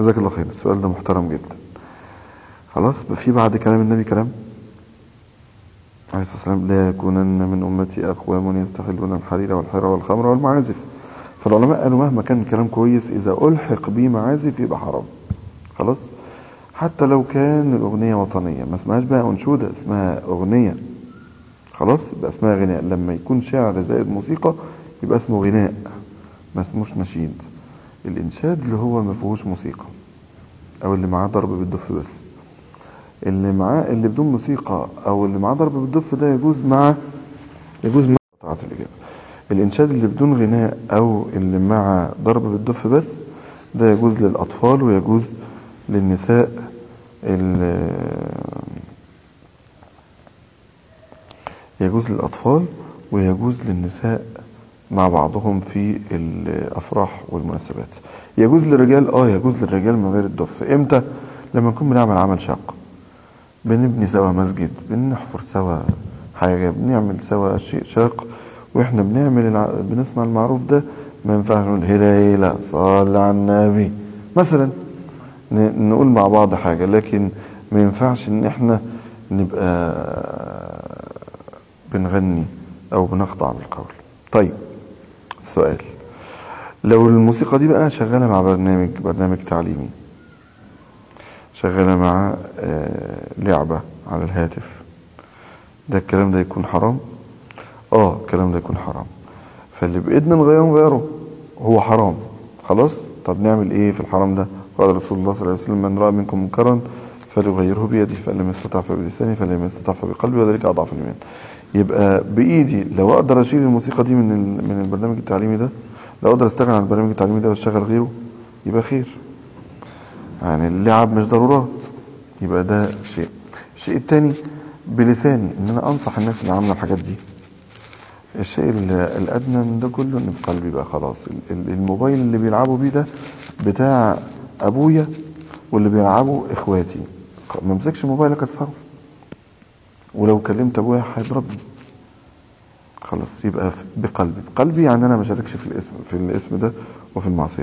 جزاك الله خير، السؤال ده محترم جدا. خلاص، في بعد كلام النبي كلام عليه الصلاة والسلام: لا يكونن من أمتي أقوام يستحلون الحرير والحر والخمر والمعازف. فالعلماء قالوا مهما كان الكلام كويس، إذا ألحق بيه معازف يبقى حرام. خلاص، حتى لو كان الأغنية وطنية، ما اسمهاش بقى أنشودة، اسمها أغنية. خلاص، يبقى اسمها غناء. لما يكون شعر زائد موسيقى يبقى اسمه غناء، ما اسموش نشيد. الإنشاد اللي هو ما فيهوش موسيقى، أو اللي معاه ضرب بالدف بس. اللي بدون موسيقى أو اللي معاه ضرب بالدف ده يجوز مع قطعة الإجابة. الإنشاد اللي بدون غناء أو اللي مع ضرب بالدف بس ده يجوز للأطفال ويجوز للنساء. يجوز للأطفال ويجوز للنساء مع بعضهم في الأفراح والمناسبات. يجوز للرجال، يجوز للرجال من غير الدف. امتى؟ لما نكون بنعمل عمل شاق، بنبني سوا مسجد، بنحفر سوا حاجة، بنعمل سوا شيء شاق، واحنا بنصنع المعروف ده ما ينفعش نقول هلا صلى على النبي مثلا، نقول مع بعض حاجة، لكن ما ينفعش ان احنا نبقى بنغني او بنخضع بالقول. طيب، سؤال: لو الموسيقى دي بقى شغالة مع برنامج تعليمي، شغالة مع لعبة على الهاتف، ده الكلام ده يكون حرام؟ الكلام ده يكون حرام. فاللي بإيدنا نغيره، هو حرام. خلاص، طب نعمل ايه في الحرام ده؟ قال رسول الله صلى الله عليه وسلم: من رأى منكم منكرا فليغيره بيده، فإن لم يستطع فبلسانه، فإن لم يستطع فبقلبه، وذلك أضعف الإيمان. يبقى بإيدي لو أقدر أشيل الموسيقى دي من البرنامج التعليمي ده، لو أقدر أستغنى عن البرنامج التعليمي ده وأشتغل غيره، يبقى خير. يعني اللعب مش ضرورات، يبقى ده شيء. الشيء التاني بلساني ان انا انصح الناس اللي عامله الحاجات دي. الشيء الادنى من ده كله ان بقلبي بقى خلاص الموبايل اللي بيلعبوا بيه ده بتاع ابويا واللي بيلعبوا اخواتي، ما امسكش الموبايل اكسره، ولو كلمت ابويا هيضربني. خلاص، يبقى بقلبي يعني انا ما شاركش في الاسم ده وفي المعصيه.